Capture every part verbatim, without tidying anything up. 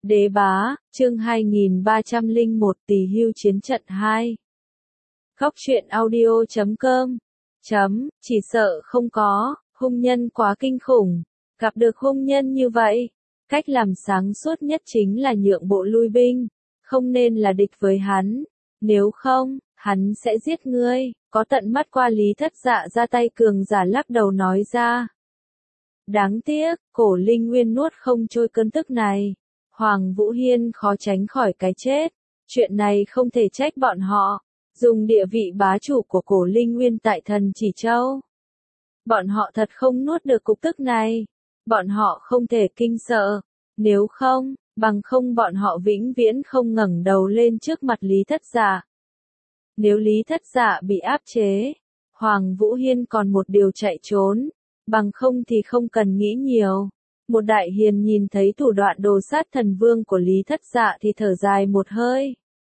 Đế bá, chương hai nghìn ba trăm lẻ một Tỳ hưu chiến trận hai. Góc truyện audio chấm com. Chấm, chỉ sợ không có, hung nhân quá kinh khủng. Gặp được hung nhân như vậy, cách làm sáng suốt nhất chính là nhượng bộ lui binh, không nên là địch với hắn. Nếu không, hắn sẽ giết ngươi. Có tận mắt qua Lý Thất Dạ ra tay cường giả lắc đầu nói ra. Đáng tiếc, Cổ Linh Nguyên nuốt không trôi cơn tức này. Hoàng Vũ Hiên khó tránh khỏi cái chết. Chuyện này không thể trách bọn họ. Dùng địa vị bá chủ của Cổ Linh Nguyên tại Thần Chỉ Châu. Bọn họ thật không nuốt được cục tức này. Bọn họ không thể kinh sợ. Nếu không, bằng không bọn họ vĩnh viễn không ngẩng đầu lên trước mặt Lý Thất Dạ. Nếu Lý Thất Dạ bị áp chế, Hoàng Vũ Hiên còn một điều chạy trốn. Bằng không thì không cần nghĩ nhiều. Một đại hiền nhìn thấy thủ đoạn đồ sát thần vương của Lý Thất Dạ thì thở dài một hơi.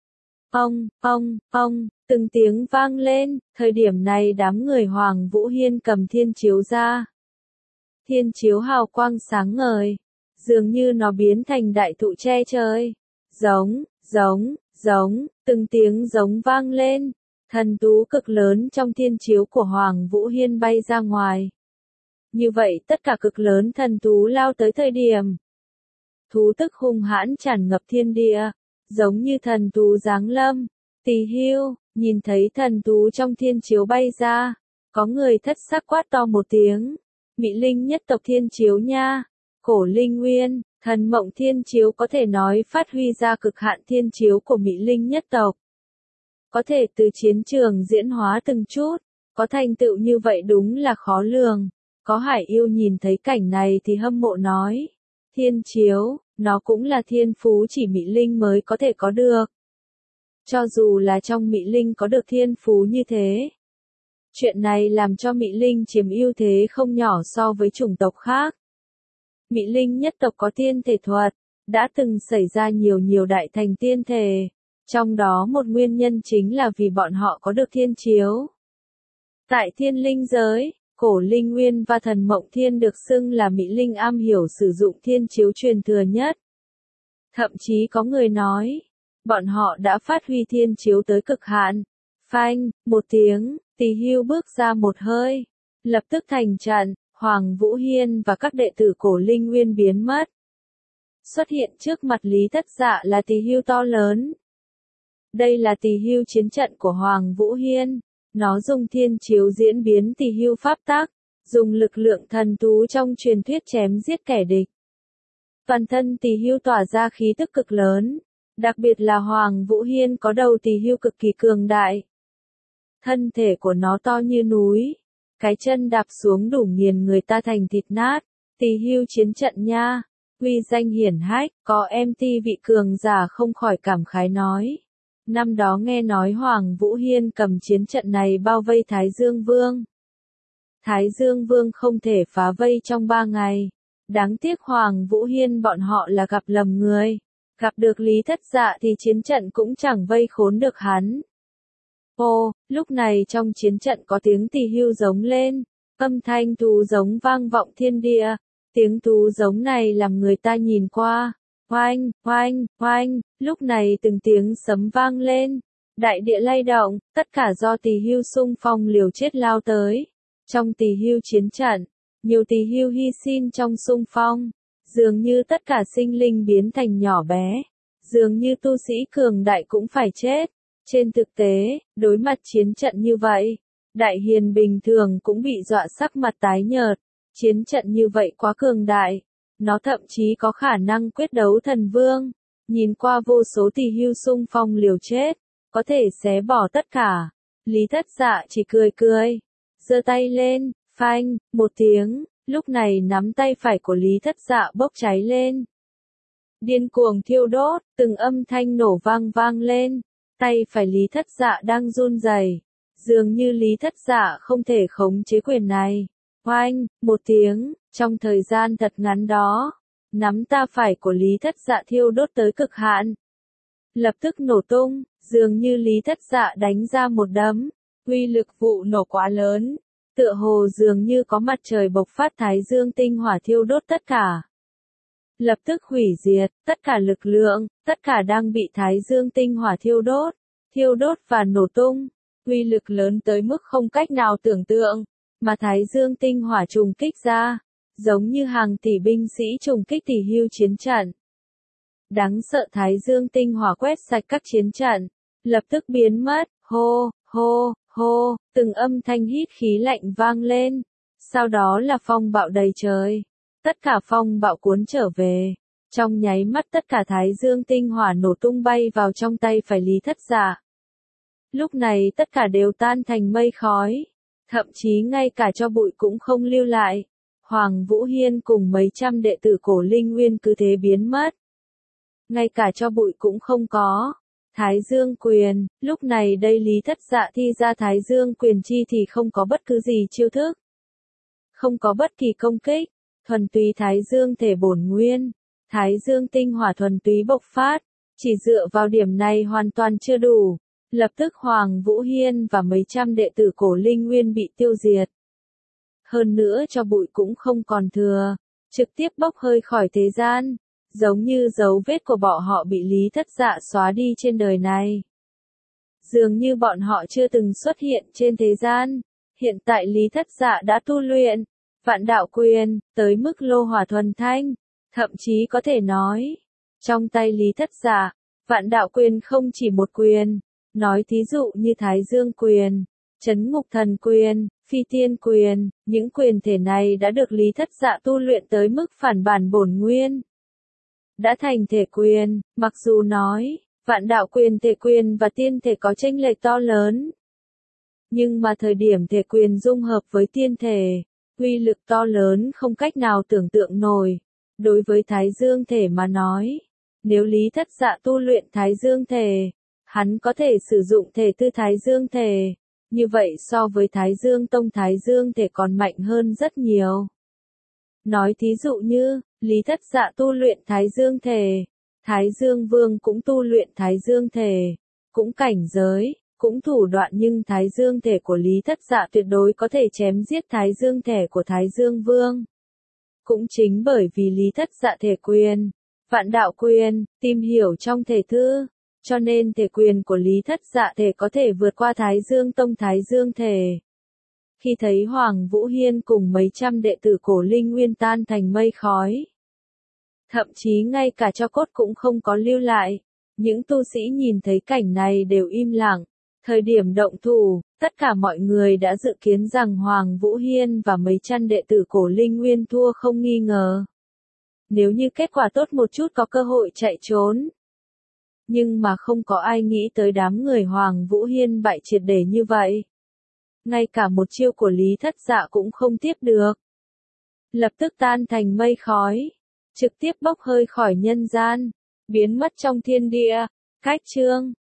Ông, ông, ông, từng tiếng vang lên, thời điểm này đám người Hoàng Vũ Hiên cầm thiên chiếu ra. Thiên chiếu hào quang sáng ngời, dường như nó biến thành đại thụ che trời. Giống, giống, giống, từng tiếng giống vang lên, thần tú cực lớn trong thiên chiếu của Hoàng Vũ Hiên bay ra ngoài. Như vậy tất cả cực lớn thần thú lao tới thời điểm. Thú tức hung hãn tràn ngập thiên địa, giống như thần thú giáng lâm. Tỳ hưu, nhìn thấy thần thú trong thiên chiếu bay ra, có người thất sắc quát to một tiếng. Mị linh nhất tộc thiên chiếu nha, Cổ Linh Nguyên, thần mộng thiên chiếu có thể nói phát huy ra cực hạn thiên chiếu của Mị linh nhất tộc. Có thể từ chiến trường diễn hóa từng chút, có thành tựu như vậy đúng là khó lường. Có hải yêu nhìn thấy cảnh này thì hâm mộ nói. Thiên chiếu, nó cũng là thiên phú chỉ Mị linh mới có thể có được. Cho dù là trong Mị linh có được thiên phú như thế. Chuyện này làm cho Mị linh chiếm ưu thế không nhỏ so với chủng tộc khác. Mị linh nhất tộc có tiên thể thuật, đã từng xảy ra nhiều nhiều đại thành tiên thể. Trong đó một nguyên nhân chính là vì bọn họ có được thiên chiếu. Tại thiên linh giới, Cổ Linh Nguyên và Thần Mộng Thiên được xưng là Mị linh am hiểu sử dụng thiên chiếu truyền thừa nhất. Thậm chí có người nói, bọn họ đã phát huy thiên chiếu tới cực hạn. Phanh, một tiếng, Tỳ hưu bước ra một hơi. Lập tức thành trận, Hoàng Vũ Hiên và các đệ tử Cổ Linh Nguyên biến mất. Xuất hiện trước mặt Lý Thất Dạ là Tỳ hưu to lớn. Đây là Tỳ hưu chiến trận của Hoàng Vũ Hiên. Nó dùng thiên chiếu diễn biến tỳ hưu pháp tắc, dùng lực lượng thần tú trong truyền thuyết chém giết kẻ địch. Toàn thân tỳ hưu tỏa ra khí tức cực lớn, đặc biệt là Hoàng Vũ Hiên có đầu tỳ hưu cực kỳ cường đại. Thân thể của nó to như núi, cái chân đạp xuống đủ nghiền người ta thành thịt nát. Tỳ hưu chiến trận nha, uy danh hiển hách, có em ti vị cường giả không khỏi cảm khái nói. Năm đó nghe nói Hoàng Vũ Hiên cầm chiến trận này bao vây Thái Dương Vương. Thái Dương Vương không thể phá vây trong ba ngày. Đáng tiếc Hoàng Vũ Hiên bọn họ là gặp lầm người. Gặp được Lý Thất Dạ thì chiến trận cũng chẳng vây khốn được hắn. Ô, lúc này trong chiến trận có tiếng tỳ hưu giống lên. Âm thanh thú giống vang vọng thiên địa. Tiếng thú giống này làm người ta nhìn qua. Oanh, oanh, oanh, lúc này từng tiếng sấm vang lên, đại địa lay động, tất cả do tỳ hưu xung phong liều chết lao tới. Trong tỳ hưu chiến trận, nhiều tỳ hưu hy sinh trong xung phong, dường như tất cả sinh linh biến thành nhỏ bé, dường như tu sĩ cường đại cũng phải chết. Trên thực tế, đối mặt chiến trận như vậy, đại hiền bình thường cũng bị dọa sắc mặt tái nhợt, chiến trận như vậy quá cường đại. Nó thậm chí có khả năng quyết đấu thần vương, nhìn qua vô số tỳ hưu xung phong liều chết, có thể xé bỏ tất cả. Lý Thất Dạ chỉ cười cười, giơ tay lên, phanh, một tiếng, lúc này nắm tay phải của Lý Thất Dạ bốc cháy lên. Điên cuồng thiêu đốt, từng âm thanh nổ vang vang lên, tay phải Lý Thất Dạ đang run rẩy, dường như Lý Thất Dạ không thể khống chế quyền này. Oanh, một tiếng, trong thời gian thật ngắn đó, nắm tay phải của Lý Thất Dạ thiêu đốt tới cực hạn. Lập tức nổ tung, dường như Lý Thất Dạ đánh ra một đấm, uy lực vụ nổ quá lớn, tựa hồ dường như có mặt trời bộc phát thái dương tinh hỏa thiêu đốt tất cả. lập tức hủy diệt, tất cả lực lượng, tất cả đang bị Thái Dương tinh hỏa thiêu đốt, thiêu đốt và nổ tung, uy lực lớn tới mức không cách nào tưởng tượng, mà Thái Dương tinh hỏa trùng kích ra, giống như hàng tỷ binh sĩ trùng kích tỷ hưu chiến trận. Đáng sợ Thái Dương tinh hỏa quét sạch các chiến trận, lập tức biến mất, hô, hô, hô, từng âm thanh hít khí lạnh vang lên, sau đó là phong bạo đầy trời, tất cả phong bạo cuốn trở về, trong nháy mắt tất cả Thái Dương tinh hỏa nổ tung bay vào trong tay phải Lý Thất Dạ. Lúc này tất cả đều tan thành mây khói, thậm chí ngay cả cho bụi cũng không lưu lại, Hoàng Vũ Hiên cùng mấy trăm đệ tử Cổ Linh Nguyên cứ thế biến mất. Ngay cả cho bụi cũng không có. Thái Dương quyền, lúc này đây Lý Thất Dạ thi ra Thái Dương quyền chi thì không có bất cứ gì chiêu thức. Không có bất kỳ công kích, thuần túy Thái Dương thể bổn nguyên, Thái Dương tinh hỏa thuần túy bộc phát, chỉ dựa vào điểm này hoàn toàn chưa đủ. Lập tức Hoàng Vũ Hiên và mấy trăm đệ tử Cổ Linh Nguyên bị tiêu diệt. Hơn nữa cho bụi cũng không còn thừa, trực tiếp bốc hơi khỏi thế gian. Giống như dấu vết của bọn họ bị Lý Thất Dạ xóa đi trên đời này. Dường như bọn họ chưa từng xuất hiện trên thế gian, hiện tại Lý Thất Dạ đã tu luyện, vạn đạo quyền, tới mức lô hỏa thuần thanh, thậm chí có thể nói, trong tay Lý Thất Dạ, vạn đạo quyền không chỉ một quyền, nói thí dụ như Thái Dương quyền, Chấn Ngục Thần quyền, Phi Tiên quyền, những quyền thể này đã được Lý Thất Dạ tu luyện tới mức phản bản bổn nguyên. Đã thành thể quyền, mặc dù nói, vạn đạo quyền thể quyền và tiên thể có chênh lệch to lớn. Nhưng mà thời điểm thể quyền dung hợp với tiên thể, uy lực to lớn không cách nào tưởng tượng nổi. Đối với Thái Dương thể mà nói, nếu Lý Thất Dạ tu luyện Thái Dương thể, hắn có thể sử dụng thể tư Thái Dương thể, như vậy so với Thái Dương Tông Thái Dương thể còn mạnh hơn rất nhiều. Nói thí dụ như, Lý Thất Dạ tu luyện Thái Dương thể, Thái Dương Vương cũng tu luyện Thái Dương thể, cũng cảnh giới, cũng thủ đoạn nhưng Thái Dương thể của Lý Thất Dạ tuyệt đối có thể chém giết Thái Dương thể của Thái Dương Vương. Cũng chính bởi vì Lý Thất Dạ thể quyền, vạn đạo quyền, tìm hiểu trong thể thư, cho nên thể quyền của Lý Thất Dạ thể có thể vượt qua Thái Dương Tông Thái Dương thể. Khi thấy Hoàng Vũ Hiên cùng mấy trăm đệ tử Cổ Linh Nguyên tan thành mây khói, thậm chí ngay cả tro cốt cũng không có lưu lại, những tu sĩ nhìn thấy cảnh này đều im lặng. Thời điểm động thủ, tất cả mọi người đã dự kiến rằng Hoàng Vũ Hiên và mấy trăm đệ tử Cổ Linh Nguyên thua không nghi ngờ. Nếu như kết quả tốt một chút có cơ hội chạy trốn. Nhưng mà không có ai nghĩ tới đám người Hoàng Vũ Hiên bại triệt để như vậy. Ngay cả một chiêu của Lý Thất Dạ cũng không tiếp được. Lập tức tan thành mây khói, trực tiếp bốc hơi khỏi nhân gian, biến mất trong thiên địa. Cách chương